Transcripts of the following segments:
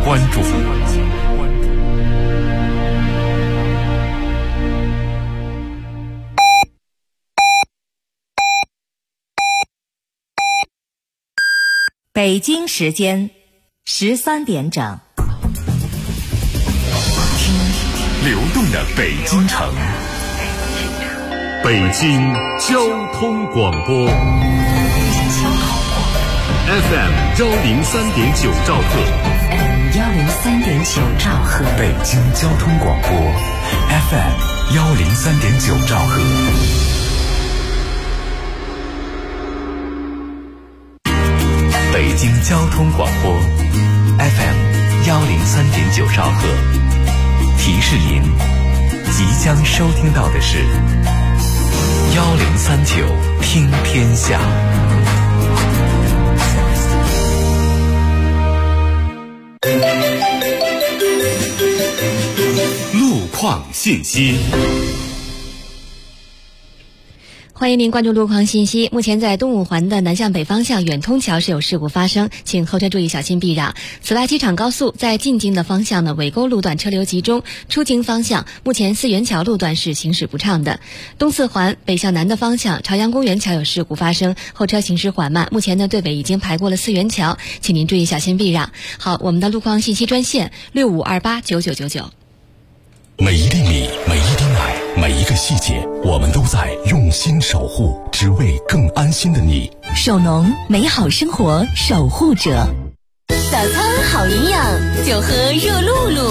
关注。 北京时间13点整， 听流动的北京城，北京交通广播 FM 103.9兆赫 103.9兆赫， 北京交通广播 FM 103.9兆赫。北京交通广播 FM 103.9兆赫，提示您即将收听到的是1039听天下。路况信息。 欢迎您关注路况信息。目前在东五环的南向北方向远通桥是有事故发生，请后车注意小心避让。此外，机场高速在进京的方向呢，尾沟路段车流集中；出京方向，目前四元桥路段是行驶不畅的。东四环北向南的方向，朝阳公园桥有事故发生，后车行驶缓慢。目前呢，队尾已经排过了四元桥，请您注意小心避让。好，我们的路况信息专线65289999。 每一粒米，每一滴奶，每一个细节，我们都在用心守护，只为更安心的你。 首农，美好生活守护者。 早餐好营养，就喝热露露。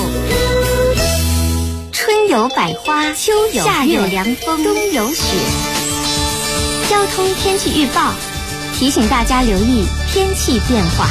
春有百花，秋有夏有凉风，冬有雪。交通天气预报提醒大家留意天气变化。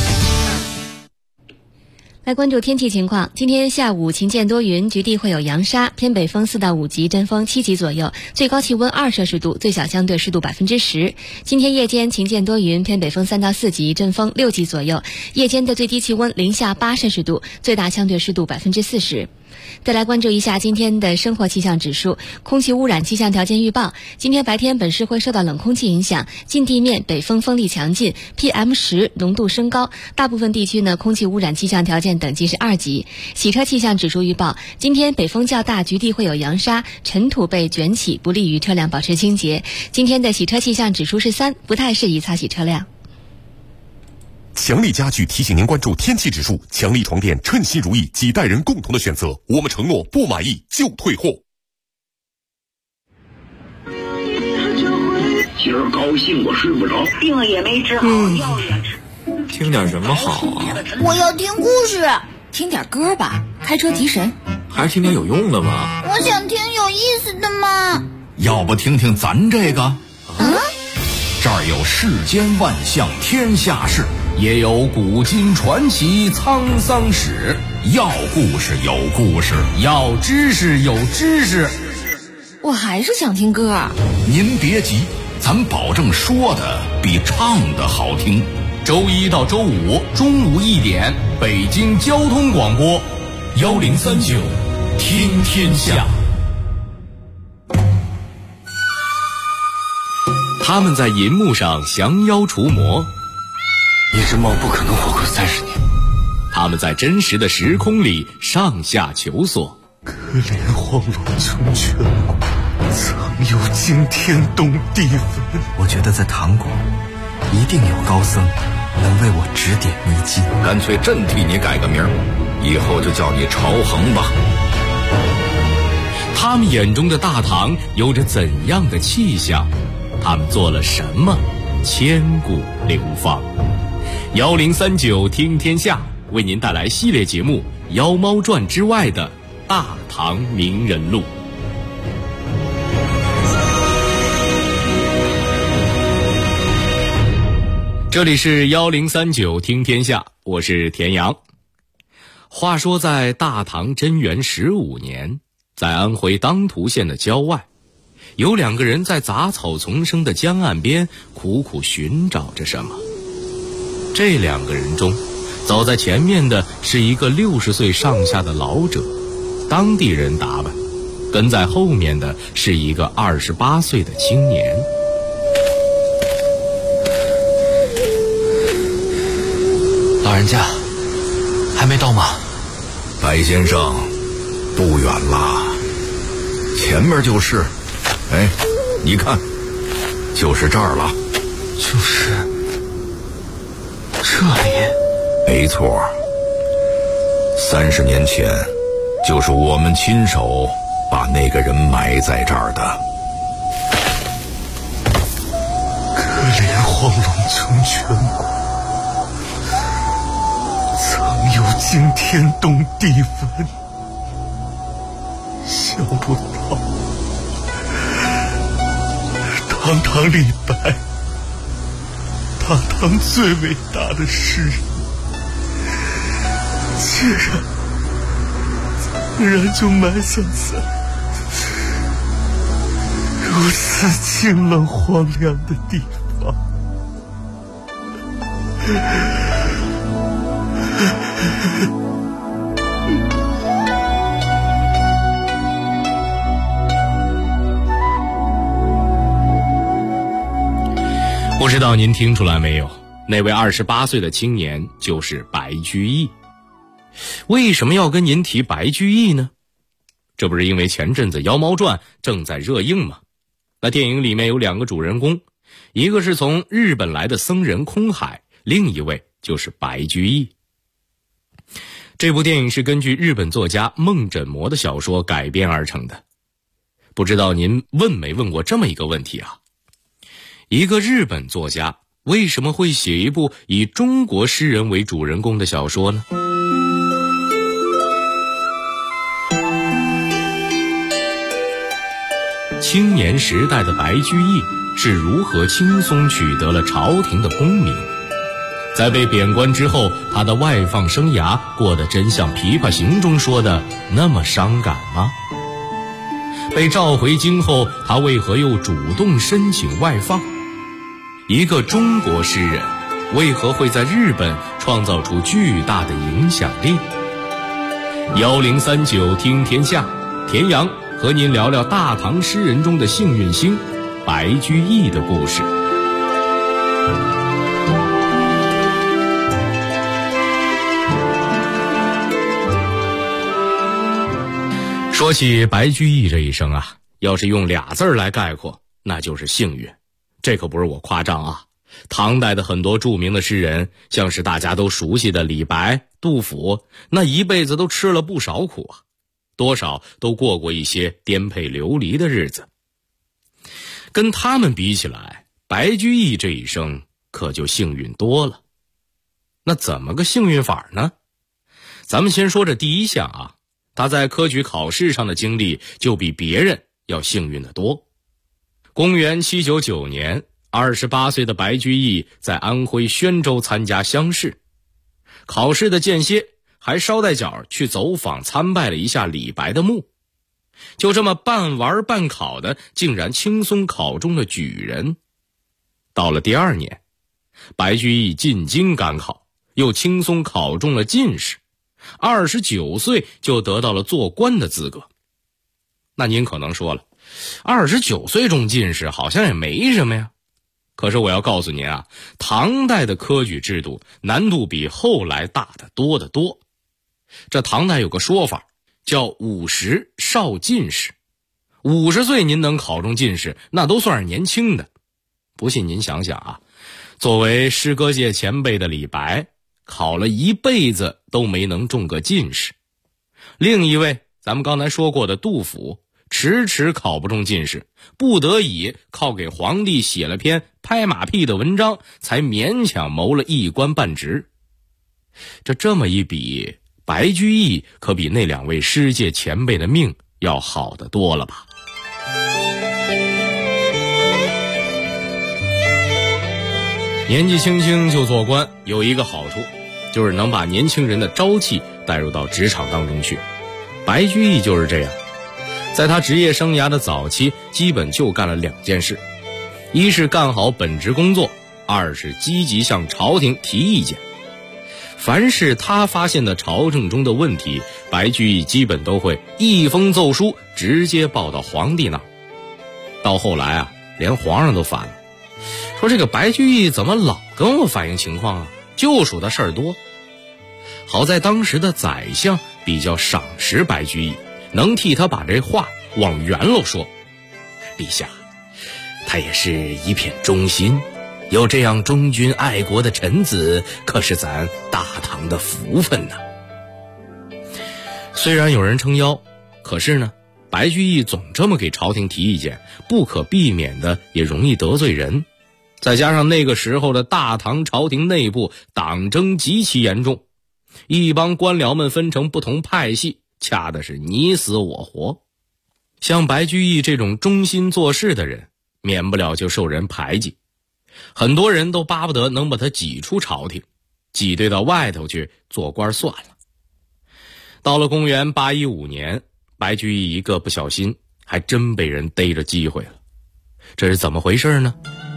来关注天气情况，今天下午晴间多云，局地会有扬沙，偏北风4到5级，阵风7级左右，最高气温2摄氏度，最小相对湿度10%。今天夜间晴间多云，偏北风3到4级，阵风6级左右，夜间的最低气温零下8摄氏度，最大相对湿度40%。再来关注一下今天的生活气象指数。空气污染气象条件预报，今天白天本市会受到冷空气影响，近地面北风风力强劲， PM10 浓度升高，大部分地区呢空气污染气象条件等级是2级。洗车气象指数预报，今天北风较大，局地会有扬沙，尘土被卷起，不利于车辆保持清洁。今天的洗车气象指数是3，不太适宜擦洗车辆。 强力家具提醒您关注天气指数，强力床垫称心如意，几代人共同的选择，我们承诺不满意就退货。 今儿高兴我睡不着， 病也没治好，药也吃。 听点什么好啊？ 我要听故事。 听点歌吧，开车提神。 还是听点有用的吧。 我想听有意思的嘛。 要不听听咱这个？这儿有世间万象天下事，也有古今传奇沧桑史。要故事有故事，要知识有知识。 我还是想听歌。 您别急，咱保证说的比唱的好听。周一到周五中午1点，北京交通广播1039听天下。 他们在银幕上降妖除魔， 一只猫不可能活过30年。 他们在真实的时空里上下求索。 可怜荒偻穷泉谷，曾有惊天动地文。 我觉得在唐国一定有高僧能为我指点迷津。 干脆朕替你改个名，以后就叫你朝衡吧。 他们眼中的大唐有着怎样的气象？他们做了什么，千古流芳？1039听天下为您带来系列节目《妖猫传》之外的大唐名人录。这里是1039听天下，我是田阳。话说在大唐贞元15年，在安徽当涂县的郊外，有2个人在杂草丛生的江岸边苦苦寻找着什么。这2个人中，走在前面的是一个60岁上下的老者，当地人打扮；跟在后面的是一个28岁的青年。 老人家， 还没到吗？ 白先生，不远啦，前面就是。哎，你看，就是这儿了。 就是这里？ 没错，30年前，就是我们亲手把那个人埋在这儿的。 可怜黄龙村全国，曾有惊天动地文，想不到堂堂李白，大唐最伟大的诗人，竟然就埋葬在如此清冷荒凉的地方。 不知道您听出来没有，那位28岁的青年就是白居易。为什么要跟您提白居易呢？这不是因为前阵子《妖猫传》正在热映吗？那电影里面有2个主人公，一个是从日本来的僧人空海，另一位就是白居易。这部电影是根据日本作家梦枕魔的小说改编而成的。不知道您问没问过这么一个问题啊？一个日本作家为什么会写一部以中国诗人为主人公的小说呢？青年时代的白居易是如何轻松取得了朝廷的功名？在被贬官之后，他的外放生涯过得真像《琵琶行》中说的那么伤感吗？被召回京后，他为何又主动申请外放？一个中国诗人为何会在日本创造出巨大的影响力？1039听天下，田阳和您聊聊大唐诗人中的幸运星白居易的故事。说起白居易这一生啊，要是用2字来概括，那就是幸运。这可不是我夸张啊，唐代的很多著名的诗人，像是大家都熟悉的李白、杜甫，那一辈子都吃了不少苦啊，多少都过过一些颠沛流离的日子。跟他们比起来，白居易这一生可就幸运多了。那怎么个幸运法呢？咱们先说这第一项啊，他在科举考试上的经历就比别人要幸运得多。公元799年，28岁的白居易在安徽宣州参加乡试，考试的间歇还捎带脚去走访参拜了一下李白的墓，就这么半玩半考的，竟然轻松考中了举人。到了第2年，白居易进京赶考，又轻松考中了进士，29岁就得到了做官的资格。那您可能说了，29岁中进士好像也没什么呀。可是我要告诉您啊，唐代的科举制度难度比后来大得多得多。这唐代有个说法叫50少进士，50岁您能考中进士，那都算是年轻的。不信您想想啊，作为诗歌界前辈的李白，考了一辈子都没能中个进士。另一位咱们刚才说过的杜甫，迟迟考不中进士，不得已靠给皇帝写了篇拍马屁的文章，才勉强谋了一官半职。这么一比，白居易可比那2位诗界前辈的命要好得多了吧。年纪轻轻就做官有一个好处，就是能把年轻人的朝气带入到职场当中去。白居易就是这样，在他职业生涯的早期，基本就干了2件事：一是干好本职工作，2是积极向朝廷提意见。凡是他发现的朝政中的问题，白居易基本都会一封奏书直接报到皇帝那儿。到后来啊，连皇上都烦了，说这个白居易怎么老跟我反映情况啊，就数他事儿多。 好在当时的宰相比较赏识白居易，能替他把这话往圆了说。陛下，他也是一片忠心，有这样忠君爱国的臣子，可是咱大唐的福分呢。虽然有人撑腰，可是呢，白居易总这么给朝廷提意见，不可避免的也容易得罪人。再加上那个时候的大唐朝廷内部党争极其严重，一帮官僚们分成不同派系，掐的是你死我活。像白居易这种忠心做事的人，免不了就受人排挤，很多人都巴不得能把他挤出朝廷，挤兑到外头去做官算了。到了公元815年，白居易一个不小心，还真被人逮着机会了。这是怎么回事呢？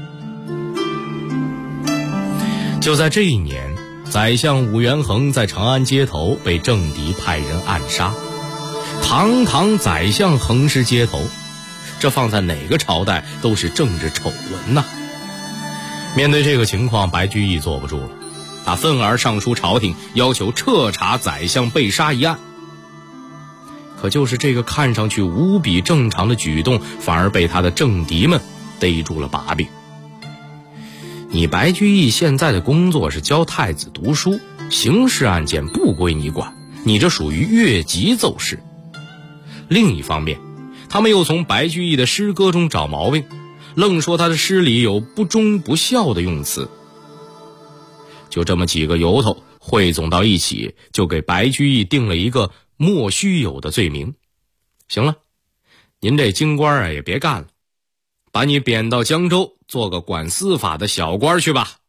就在这一年，宰相武元衡在长安街头被政敌派人暗杀，堂堂宰相横尸街头，这放在哪个朝代都是政治丑闻呐。面对这个情况，白居易坐不住了，他愤而上书朝廷，要求彻查宰相被杀一案。可就是这个看上去无比正常的举动，反而被他的政敌们逮住了把柄。你白居易现在的工作是教太子读书，刑事案件不归你管，你这属于越级奏事。另一方面，他们又从白居易的诗歌中找毛病，愣说他的诗里有不忠不孝的用词。就这么几个由头汇总到一起，就给白居易定了一个莫须有的罪名。行了，您这京官啊也别干了，把你贬到江州做个管司法的小官去吧。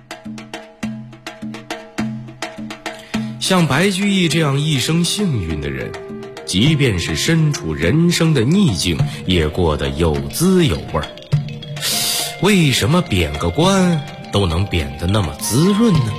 像白居易这样一生幸运的人，即便是身处人生的逆境，也过得有滋有味。为什么贬个官都能贬得那么滋润呢？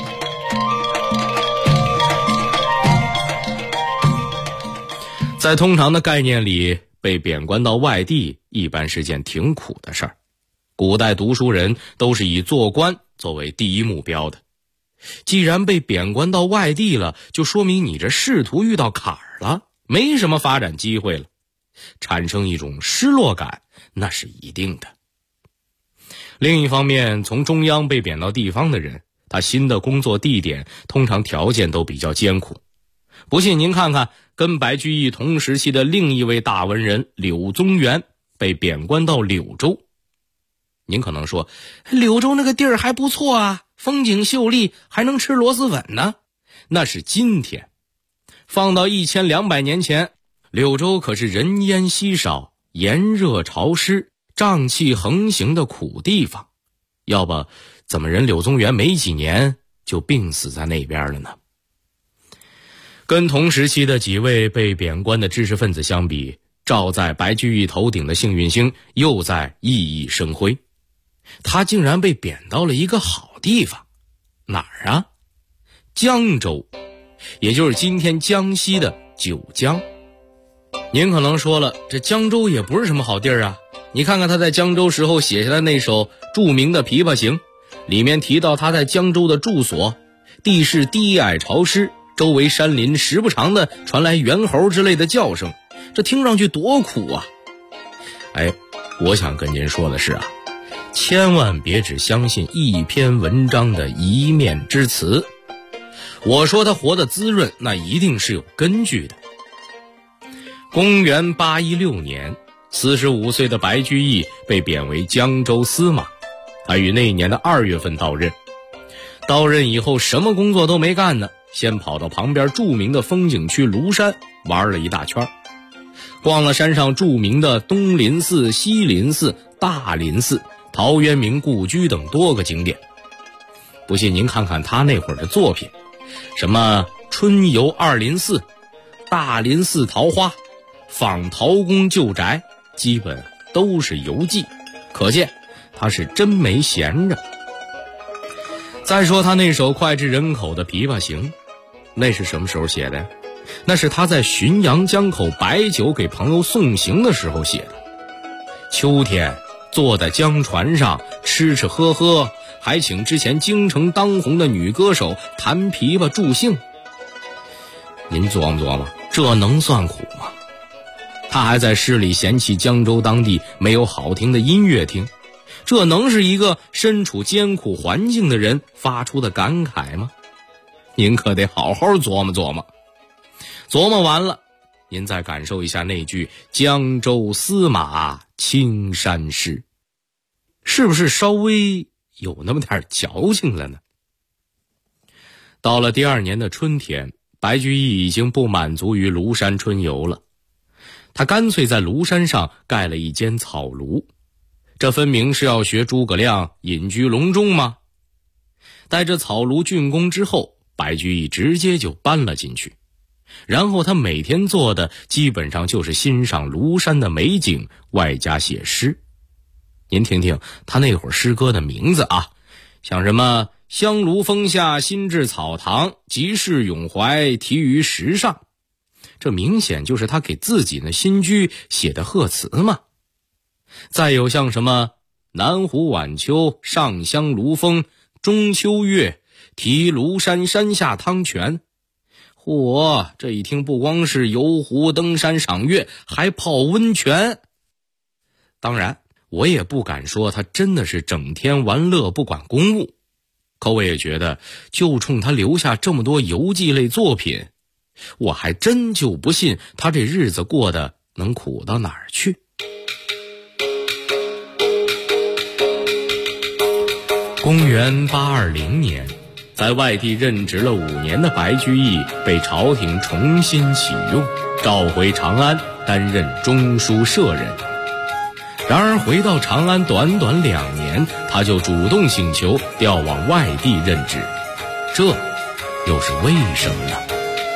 在通常的概念里，被贬官到外地一般是件挺苦的事儿。古代读书人都是以做官作为第一目标的。既然被贬官到外地了，就说明你这仕途遇到坎儿了，没什么发展机会了，产生一种失落感，那是一定的。另一方面，从中央被贬到地方的人，他新的工作地点通常条件都比较艰苦。不信您看看跟白居易同时期的另一位大文人柳宗元被贬官到柳州。您可能说，柳州那个地儿还不错啊，风景秀丽，还能吃螺蛳粉呢。那是今天，放到1200年前，柳州可是人烟稀少、炎热潮湿、瘴气横行的苦地方，要不怎么人柳宗元没几年就病死在那边了呢？跟同时期的几位被贬官的知识分子相比，照在白居易头顶的幸运星又在熠熠生辉。他竟然被贬到了一个好地方，哪儿啊？江州，也就是今天江西的九江。您可能说了，这江州也不是什么好地儿啊。你看看他在江州时候写下的那首著名的《琵琶行》，里面提到他在江州的住所，地势低矮潮湿，周围山林时不常的传来猿猴之类的叫声，这听上去多苦啊！我想跟您说的是啊，千万别只相信一篇文章的一面之词。我说他活得滋润，那一定是有根据的。公元816年，45岁的白居易被贬为江州司马，他于那年的2月份到任。到任以后什么工作都没干呢，先跑到旁边著名的风景区庐山玩了一大圈，逛了山上著名的东林寺、西林寺、大林寺、陶渊明故居等多个景点。不信您看看他那会儿的作品，什么春游二林寺、大林寺桃花、访陶公旧宅，基本都是游记，可见他是真没闲着。再说他那首脍炙人口的《琵琶行》，那是什么时候写的？那是他在浔阳江口摆酒给朋友送行的时候写的。秋天坐在江船上吃吃喝喝，还请之前京城当红的女歌手弹琵琶助兴， 您琢磨琢磨，这能算苦吗？他还在诗里嫌弃江州当地没有好听的音乐厅，这能是一个身处艰苦环境的人发出的感慨吗？您可得好好琢磨琢磨。琢磨完了，您再感受一下那句江州司马青衫湿，是不是稍微有那么点矫情了呢？到了第2年的春天，白居易已经不满足于庐山春游了，他干脆在庐山上盖了一间草庐，这分明是要学诸葛亮隐居隆中吗？待这草庐竣工之后，白居易直接就搬了进去，然后他每天做的基本上就是欣赏庐山的美景，外加写诗。您听听他那会儿诗歌的名字啊，像什么香炉峰下新置草堂，即是咏怀题于石上，这明显就是他给自己的新居写的贺词嘛。再有像什么南湖晚秋，上香炉峰，中秋月，题庐山山下汤泉。嚯，这一听不光是游湖登山赏月，还泡温泉。当然我也不敢说他真的是整天玩乐不管公务，可我也觉得就冲他留下这么多游记类作品，我还真就不信他这日子过得能苦到哪儿去。公元820年，在外地任职了5年的白居易被朝廷重新启用，召回长安担任中书舍人。然而回到长安短短2年，他就主动请求调往外地任职，这又是为什么呢？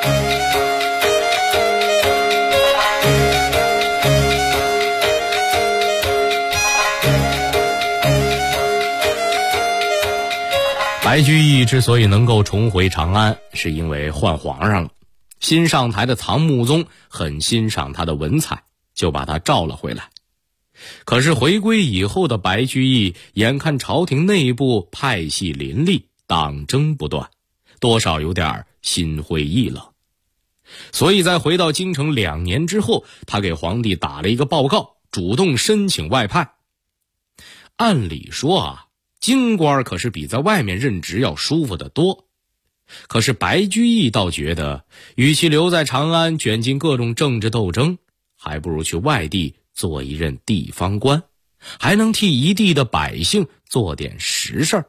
白居易之所以能够重回长安，是因为换皇上了。新上台的唐穆宗很欣赏他的文采，就把他召了回来。可是回归以后的白居易，眼看朝廷内部派系林立，党争不断，多少有点心灰意冷。所以在回到京城2年之后，他给皇帝打了一个报告，主动申请外派。按理说啊，京官可是比在外面任职要舒服得多。可是白居易倒觉得，与其留在长安卷进各种政治斗争，还不如去外地做一任地方官，还能替一地的百姓做点实事儿。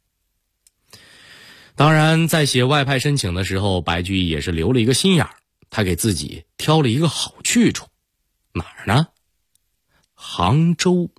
当然在写外派申请的时候，白居易也是留了一个心眼儿，他给自己挑了一个好去处。哪儿呢？杭州。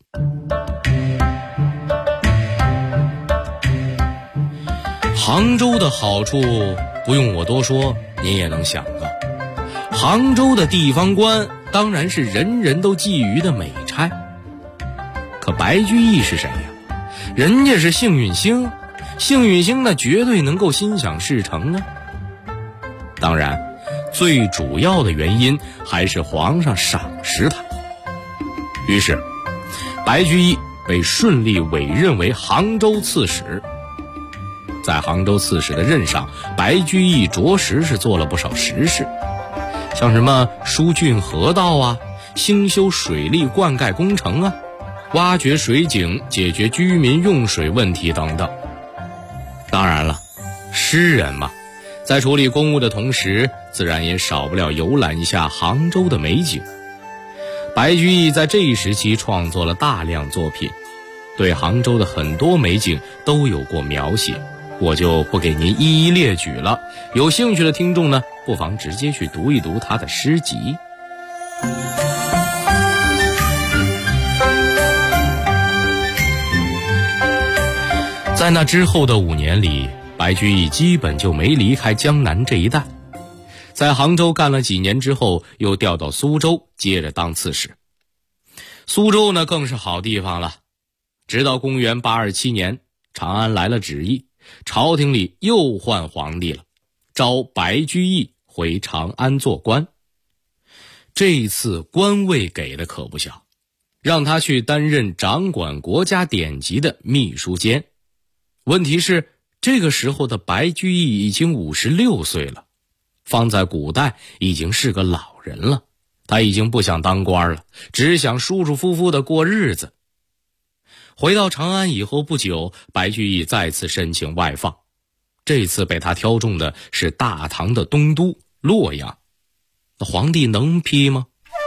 杭州的好处不用我多说，您也能想到。杭州的地方官当然是人人都觊觎的美差。可白居易是谁呀？人家是幸运星，幸运星那绝对能够心想事成啊。当然最主要的原因还是皇上赏识他。于是白居易被顺利委任为杭州刺史。在杭州刺史的任上，白居易着实是做了不少实事，像什么疏浚河道啊，兴修水利灌溉工程啊，挖掘水井，解决居民用水问题等等。当然了，诗人嘛，在处理公务的同时，自然也少不了游览一下杭州的美景。白居易在这一时期创作了大量作品，对杭州的很多美景都有过描写，我就不给您一一列举了。有兴趣的听众呢，不妨直接去读一读他的诗集。在那之后的5年里，白居易基本就没离开江南这一带。在杭州干了几年之后，又调到苏州，接着当刺史。苏州呢更是好地方了。直到公元827年，长安来了旨意，朝廷里又换皇帝了，召白居易回长安做官。这次官位给的可不小，让他去担任掌管国家典籍的秘书监。问题是这个时候的白居易已经56岁了， 放在古代已经是个老人了，他已经不想当官了，只想舒舒服服地过日子。回到长安以后不久，白居易再次申请外放，这次被他挑中的是大唐的东都洛阳。那皇帝能批吗？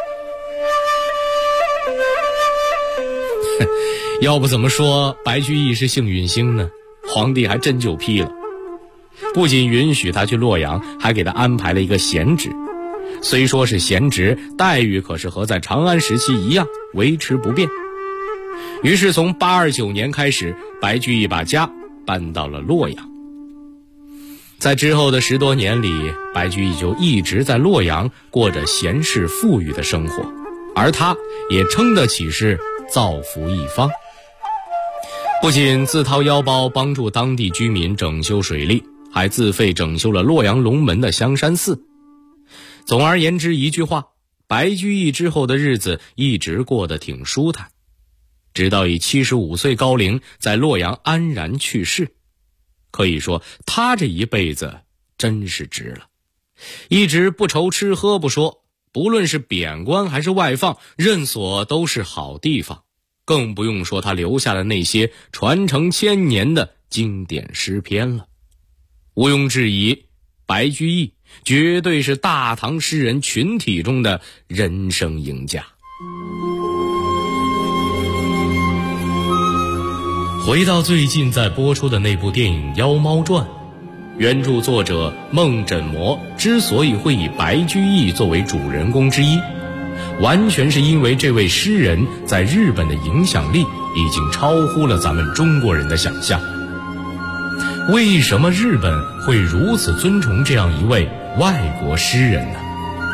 要不怎么说白居易是幸运星呢？皇帝还真就批了，不仅允许他去洛阳，还给他安排了一个闲职。虽说是闲职，待遇可是和在长安时期一样，维持不变。于是从829年开始，白居易把家搬到了洛阳。在之后的10多年里，白居易就一直在洛阳过着闲适富裕的生活，而他也称得起是造福一方。不仅自掏腰包帮助当地居民整修水利，还自费整修了洛阳龙门的香山寺。总而言之一句话，白居易之后的日子一直过得挺舒坦，直到以75岁高龄在洛阳安然去世。可以说他这一辈子真是值了，一直不愁吃喝不说，不论是贬官还是外放，任所都是好地方。更不用说他留下的那些传承千年的经典诗篇了。毋庸置疑，白居易绝对是大唐诗人群体中的人生赢家。回到最近在播出的那部电影《妖猫传》，原著作者孟枕魔之所以会以白居易作为主人公之一，完全是因为这位诗人在日本的影响力已经超乎了咱们中国人的想象。为什么日本会如此尊崇这样一位外国诗人呢？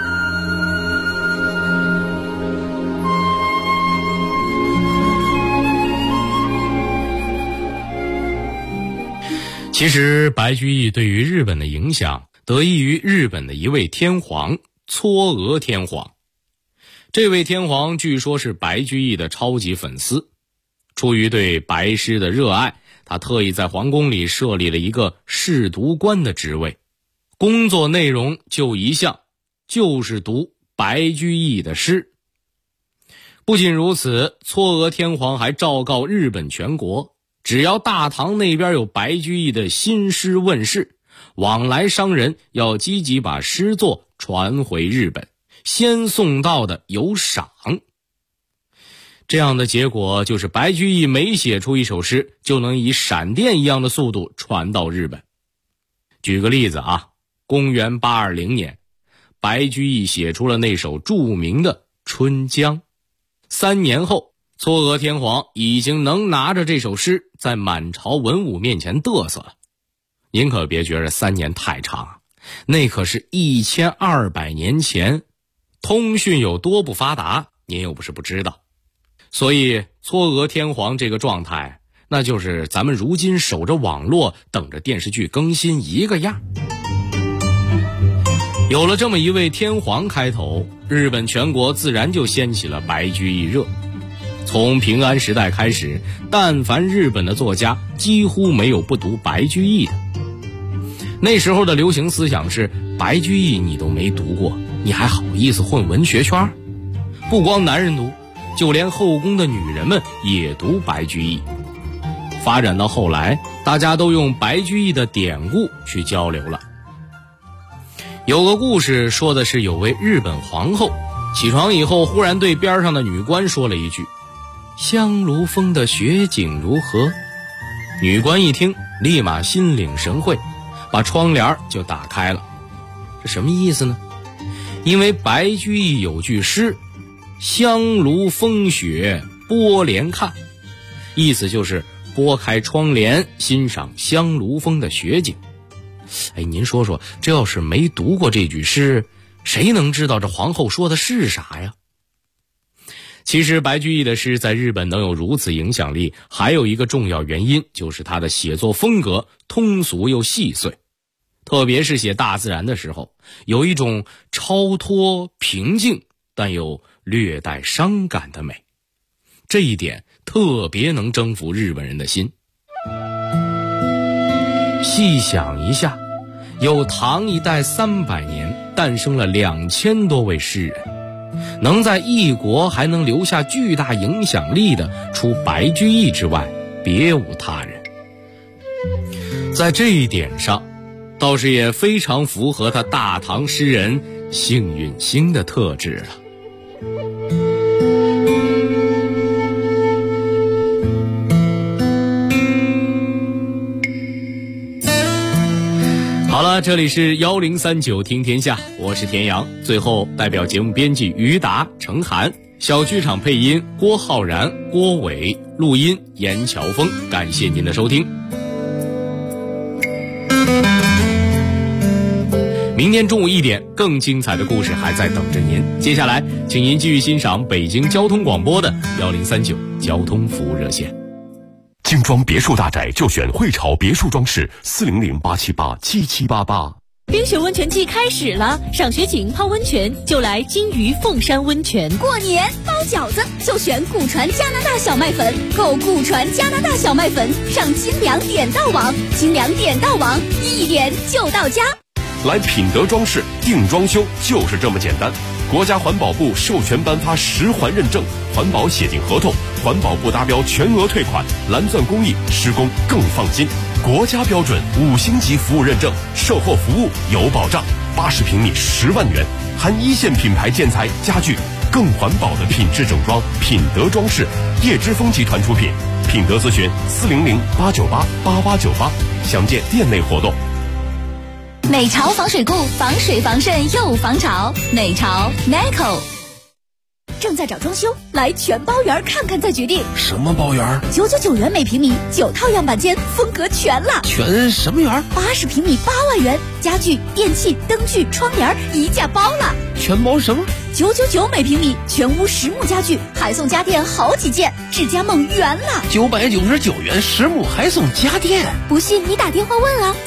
其实白居易对于日本的影响得益于日本的一位天皇嵯峨天皇。这位天皇据说是白居易的超级粉丝，出于对白诗的热爱，他特意在皇宫里设立了一个侍读官的职位，工作内容就一项，就是读白居易的诗。不仅如此，嵯峨天皇还昭告日本全国，只要大唐那边有白居易的新诗问世，往来商人要积极把诗作传回日本，先送到的有赏。这样的结果就是白居易每写出一首诗，就能以闪电一样的速度传到日本。举个例子啊，公元820年，白居易写出了那首著名的《春江》。3年后，嵯峨天皇已经能拿着这首诗在满朝文武面前嘚瑟了。您可别觉得3年太长啊，那可是1200年前，通讯有多不发达，您又不是不知道。所以嵯峨天皇这个状态，那就是咱们如今守着网络等着电视剧更新一个样。有了这么一位天皇开头，日本全国自然就掀起了白居易热。从平安时代开始，但凡日本的作家几乎没有不读白居易的。那时候的流行思想是，白居易你都没读过，你还好意思混文学圈？不光男人读，就连后宫的女人们也读白居易。发展到后来，大家都用白居易的典故去交流了。有个故事说的是，有位日本皇后起床以后，忽然对边上的女官说了一句：香炉峰的雪景如何？女官一听，立马心领神会，把窗帘就打开了。这什么意思呢？因为白居易有句诗，香炉风雪拨帘看，意思就是拨开窗帘欣赏香炉峰的雪景。您说说，这要是没读过这句诗，谁能知道这皇后说的是啥呀？其实白居易的诗在日本能有如此影响力，还有一个重要原因，就是他的写作风格通俗又细碎，特别是写大自然的时候，有一种超脱平静但又略带伤感的美，这一点特别能征服日本人的心。细想一下， 有唐一代300年，诞生了2000多位诗人，能在异国还能留下巨大影响力的，除白居易之外，别无他人。在这一点上，倒是也非常符合他大唐诗人幸运星的特质了。好了，这里是1039听天下，我是田阳。最后代表节目编辑于达、程涵，小剧场配音郭浩然、郭伟，录音严乔峰，感谢您的收听。明天中午1点，更精彩的故事还在等着您。接下来，请您继续欣赏北京交通广播的1039交通服务热线。 精装别墅大宅就选汇潮别墅装饰，400-878-7788。 冰雪温泉季开始了，赏雪景泡温泉就来金鱼凤山温泉。 过年包饺子就选古传加拿大小麦粉，购古传加拿大小麦粉上金粮点到网，金粮点到网1点就到家。 来品德装饰定装修就是这么简单，国家环保部授权颁发10环认证，环保写进合同，环保部达标全额退款，蓝钻工艺，施工更放心，国家标准5星级服务认证，售后服务有保障，80平米10万元，含1线品牌建材家具，更环保的品质整装，品德装饰，叶之峰集团出品，品德咨询400-898-8898，详见店内活动。 美潮防水固，防水防渗又防潮，美潮 Neco。正在找装修，来全包园看看再决定。 什么包园 ？999元每平米，9套样板间，风格全了。 全什么园 ？80平米8万元，家具、电器、灯具、窗帘一价包了。 全包什么 ？999每平米，全屋实木家具，还送家电好几件，智家梦圆了。 999元实木还送家电， 不信你打电话问啊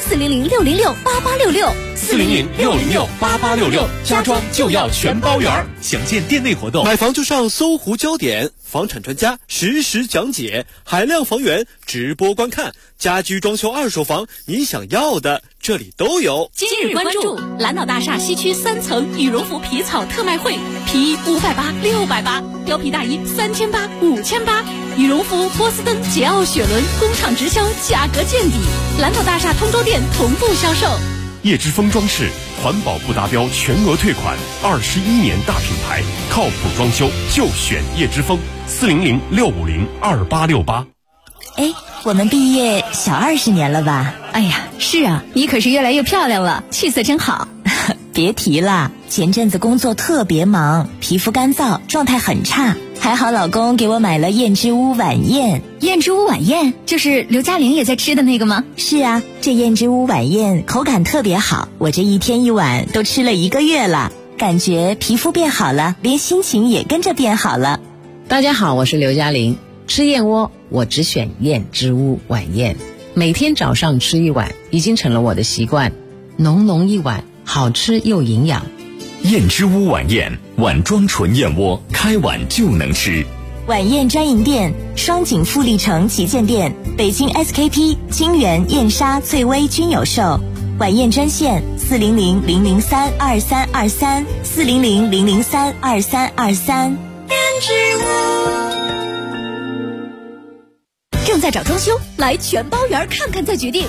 ，400-606-8866，400-606-8866， 家装就要全包圆。想见店内活动，买房就上搜狐焦点，房产专家实时讲解，海量房源直播观看，家居装修二手房，你想要的这里都有。 今日关注蓝岛大厦西区3层羽绒服皮草特卖会，皮衣580、680，貂皮大衣3800、5800，羽绒服、波司登、捷奥雪伦工厂直销，价格见底。蓝岛大厦通州店同步销售。 叶之峰装饰，环保部达标全额退款，21年大品牌，靠谱装修就选叶之峰，400-650-2868。 哎，我们毕业小20年了吧？ 哎呀，是啊，你可是越来越漂亮了，气色真好。 别提了，前阵子工作特别忙，皮肤干燥，状态很差。还好老公给我买了燕之屋晚宴。 燕之屋晚宴就是刘嘉玲也在吃的那个吗？ 是啊，这燕之屋晚宴口感特别好，我这1天1碗都吃了1个月了，感觉皮肤变好了，连心情也跟着变好了。 大家好，我是刘嘉玲。吃燕窝我只选燕之屋晚宴，每天早上吃1碗已经成了我的习惯，浓浓1碗，好吃又营养。 燕之屋晚宴，碗装纯燕窝，开碗就能吃。 晚宴专营店：双井富力城旗舰店、北京 SKP、金源、燕莎、翠微均有售。晚宴专线400-003-2323，400-003-2323。 燕之屋。正在找装修，来全包园看看再决定。